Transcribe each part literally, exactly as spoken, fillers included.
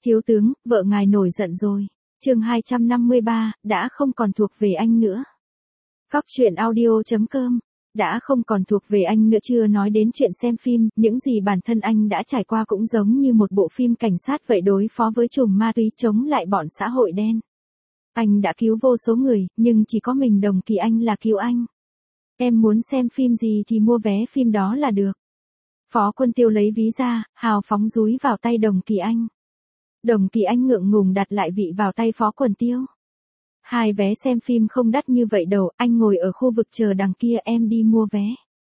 Thiếu tướng, vợ ngài nổi giận rồi. Chương hai trăm năm mươi ba, đã không còn thuộc về anh nữa. Góc truyện audio chấm com. Đã không còn thuộc về anh nữa, chưa nói đến chuyện xem phim, những gì bản thân anh đã trải qua cũng giống như một bộ phim cảnh sát vậy, đối phó với trùm ma túy, chống lại bọn xã hội đen. Anh đã cứu vô số người, nhưng chỉ có mình Đồng Kỳ Anh là cứu anh. Em muốn xem phim gì thì mua vé phim đó là được. Phó Quân Tiêu lấy ví ra, hào phóng dúi vào tay Đồng Kỳ Anh. Đồng Kỳ Anh ngượng ngùng đặt lại vị vào tay Phó Quân Tiêu. Hai vé xem phim không đắt như vậy đâu, anh ngồi ở khu vực chờ đằng kia, em đi mua vé.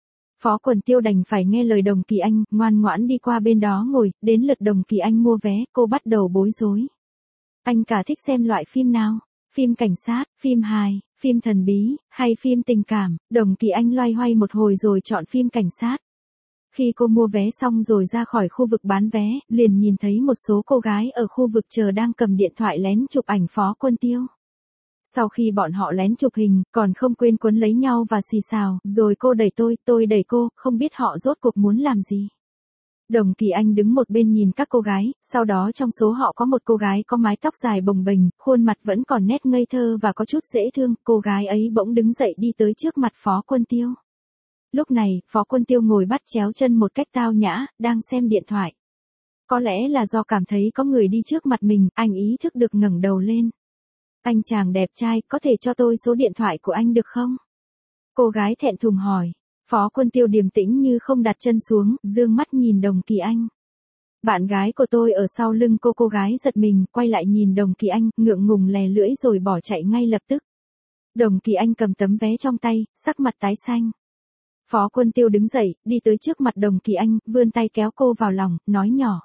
Phó Quân Tiêu đành phải nghe lời Đồng Kỳ Anh, ngoan ngoãn đi qua bên đó ngồi, đến lượt Đồng Kỳ Anh mua vé, cô bắt đầu bối rối. Anh cả thích xem loại phim nào? Phim cảnh sát, phim hài, phim thần bí, hay phim tình cảm? Đồng Kỳ Anh loay hoay một hồi rồi chọn phim cảnh sát. Khi cô mua vé xong rồi ra khỏi khu vực bán vé, liền nhìn thấy một số cô gái ở khu vực chờ đang cầm điện thoại lén chụp ảnh Phó Quân Tiêu. Sau khi bọn họ lén chụp hình, còn không quên quấn lấy nhau và xì xào, rồi cô đẩy tôi, tôi đẩy cô, không biết họ rốt cuộc muốn làm gì. Đồng Kỳ Anh đứng một bên nhìn các cô gái, sau đó trong số họ có một cô gái có mái tóc dài bồng bềnh, khuôn mặt vẫn còn nét ngây thơ và có chút dễ thương, cô gái ấy bỗng đứng dậy đi tới trước mặt Phó Quân Tiêu. Lúc này, Phó Quân Tiêu ngồi bắt chéo chân một cách tao nhã, đang xem điện thoại. Có lẽ là do cảm thấy có người đi trước mặt mình, anh ý thức được ngẩng đầu lên. Anh chàng đẹp trai, có thể cho tôi số điện thoại của anh được không? Cô gái thẹn thùng hỏi. Phó Quân Tiêu điềm tĩnh như không đặt chân xuống, dương mắt nhìn Đồng Kỳ Anh. Bạn gái của tôi ở sau lưng cô. Cô gái giật mình, quay lại nhìn Đồng Kỳ Anh, ngượng ngùng lè lưỡi rồi bỏ chạy ngay lập tức. Đồng Kỳ Anh cầm tấm vé trong tay, sắc mặt tái xanh. Phó Quân Tiêu đứng dậy, đi tới trước mặt Đồng Kỳ Anh, vươn tay kéo cô vào lòng, nói nhỏ.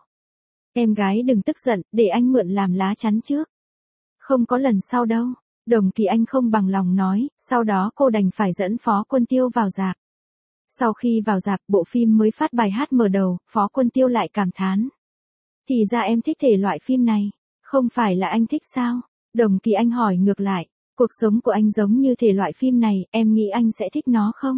Em gái đừng tức giận, để anh mượn làm lá chắn trước. Không có lần sau đâu. Đồng Kỳ Anh không bằng lòng nói, sau đó cô đành phải dẫn Phó Quân Tiêu vào rạp. Sau khi vào rạp, bộ phim mới phát bài hát mở đầu, Phó Quân Tiêu lại cảm thán. Thì ra em thích thể loại phim này, không phải là anh thích sao? Đồng Kỳ Anh hỏi ngược lại, cuộc sống của anh giống như thể loại phim này, em nghĩ anh sẽ thích nó không?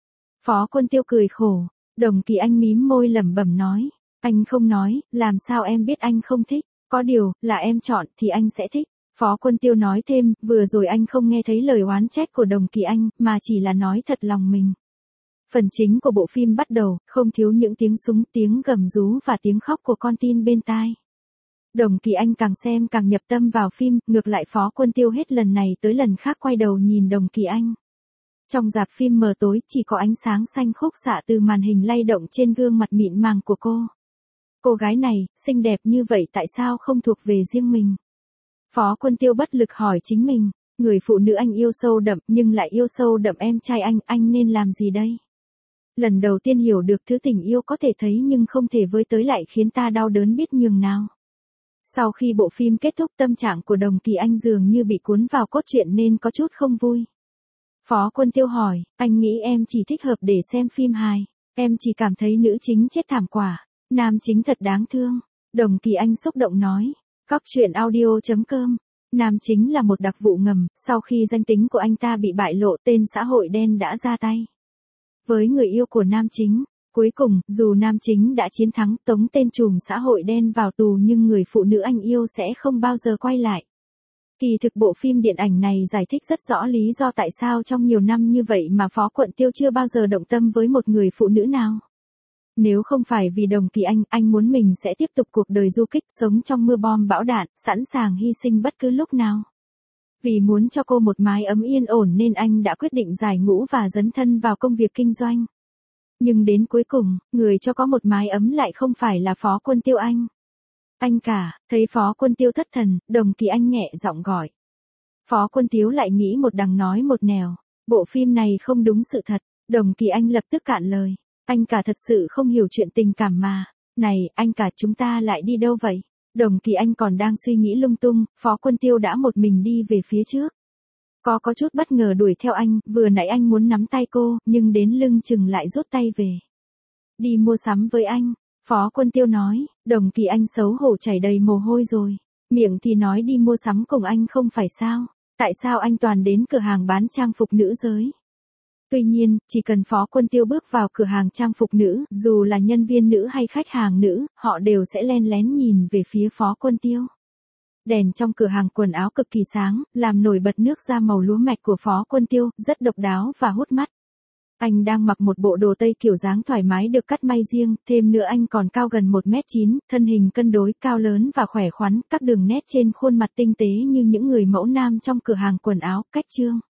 Phó Quân Tiêu cười khổ, Đồng Kỳ Anh mím môi lẩm bẩm nói, anh không nói, làm sao em biết anh không thích, có điều, là em chọn thì anh sẽ thích. Phó Quân Tiêu nói thêm, vừa rồi anh không nghe thấy lời oán trách của Đồng Kỳ Anh, mà chỉ là nói thật lòng mình. Phần chính của bộ phim bắt đầu, không thiếu những tiếng súng, tiếng gầm rú và tiếng khóc của con tin bên tai. Đồng Kỳ Anh càng xem càng nhập tâm vào phim, ngược lại Phó Quân Tiêu hết lần này tới lần khác quay đầu nhìn Đồng Kỳ Anh. Trong rạp phim mờ tối, chỉ có ánh sáng xanh khúc xạ từ màn hình lay động trên gương mặt mịn màng của cô. Cô gái này, xinh đẹp như vậy tại sao không thuộc về riêng mình? Phó Quân Tiêu bất lực hỏi chính mình, người phụ nữ anh yêu sâu đậm nhưng lại yêu sâu đậm em trai anh, anh nên làm gì đây? Lần đầu tiên hiểu được thứ tình yêu có thể thấy nhưng không thể với tới lại khiến ta đau đớn biết nhường nào. Sau khi bộ phim kết thúc, tâm trạng của Đồng Kỳ Anh dường như bị cuốn vào cốt truyện nên có chút không vui. Phó Quân Tiêu hỏi, anh nghĩ em chỉ thích hợp để xem phim hài, em chỉ cảm thấy nữ chính chết thảm quả, nam chính thật đáng thương. Đồng Kỳ Anh xúc động nói. Góc truyện audio chấm com. Nam chính là một đặc vụ ngầm, sau khi danh tính của anh ta bị bại lộ, tên xã hội đen đã ra tay với người yêu của nam chính. Cuối cùng, dù nam chính đã chiến thắng, tống tên trùm xã hội đen vào tù, nhưng người phụ nữ anh yêu sẽ không bao giờ quay lại. Kỳ thực bộ phim điện ảnh này giải thích rất rõ lý do tại sao trong nhiều năm như vậy mà Phó Quân Tiêu chưa bao giờ động tâm với một người phụ nữ nào. Nếu không phải vì Đồng Kỳ Anh, anh muốn mình sẽ tiếp tục cuộc đời du kích, sống trong mưa bom bão đạn, sẵn sàng hy sinh bất cứ lúc nào. Vì muốn cho cô một mái ấm yên ổn nên anh đã quyết định giải ngũ và dấn thân vào công việc kinh doanh. Nhưng đến cuối cùng, người cho có một mái ấm lại không phải là Phó Quân Tiêu anh. Anh cả, thấy Phó Quân Tiêu thất thần, Đồng Kỳ Anh nhẹ giọng gọi. Phó Quân Tiêu lại nghĩ một đằng nói một nẻo, bộ phim này không đúng sự thật. Đồng Kỳ Anh lập tức cạn lời. Anh cả thật sự không hiểu chuyện tình cảm mà. Này, anh cả, chúng ta lại đi đâu vậy? Đồng Kỳ Anh còn đang suy nghĩ lung tung, Phó Quân Tiêu đã một mình đi về phía trước. Có có chút bất ngờ đuổi theo anh, vừa nãy anh muốn nắm tay cô, nhưng đến lưng chừng lại rút tay về. Đi mua sắm với anh, Phó Quân Tiêu nói. Đồng Kỳ Anh xấu hổ chảy đầy mồ hôi rồi. Miệng thì nói đi mua sắm cùng anh không phải sao? Tại sao anh toàn đến cửa hàng bán trang phục nữ giới? Tuy nhiên, chỉ cần Phó Quân Tiêu bước vào cửa hàng trang phục nữ, dù là nhân viên nữ hay khách hàng nữ, họ đều sẽ len lén nhìn về phía Phó Quân Tiêu. Đèn trong cửa hàng quần áo cực kỳ sáng, làm nổi bật nước da màu lúa mạch của Phó Quân Tiêu, rất độc đáo và hút mắt. Anh đang mặc một bộ đồ tây kiểu dáng thoải mái được cắt may riêng, thêm nữa anh còn cao gần một mét chín, thân hình cân đối, cao lớn và khỏe khoắn, các đường nét trên khuôn mặt tinh tế như những người mẫu nam trong cửa hàng quần áo, cách trương.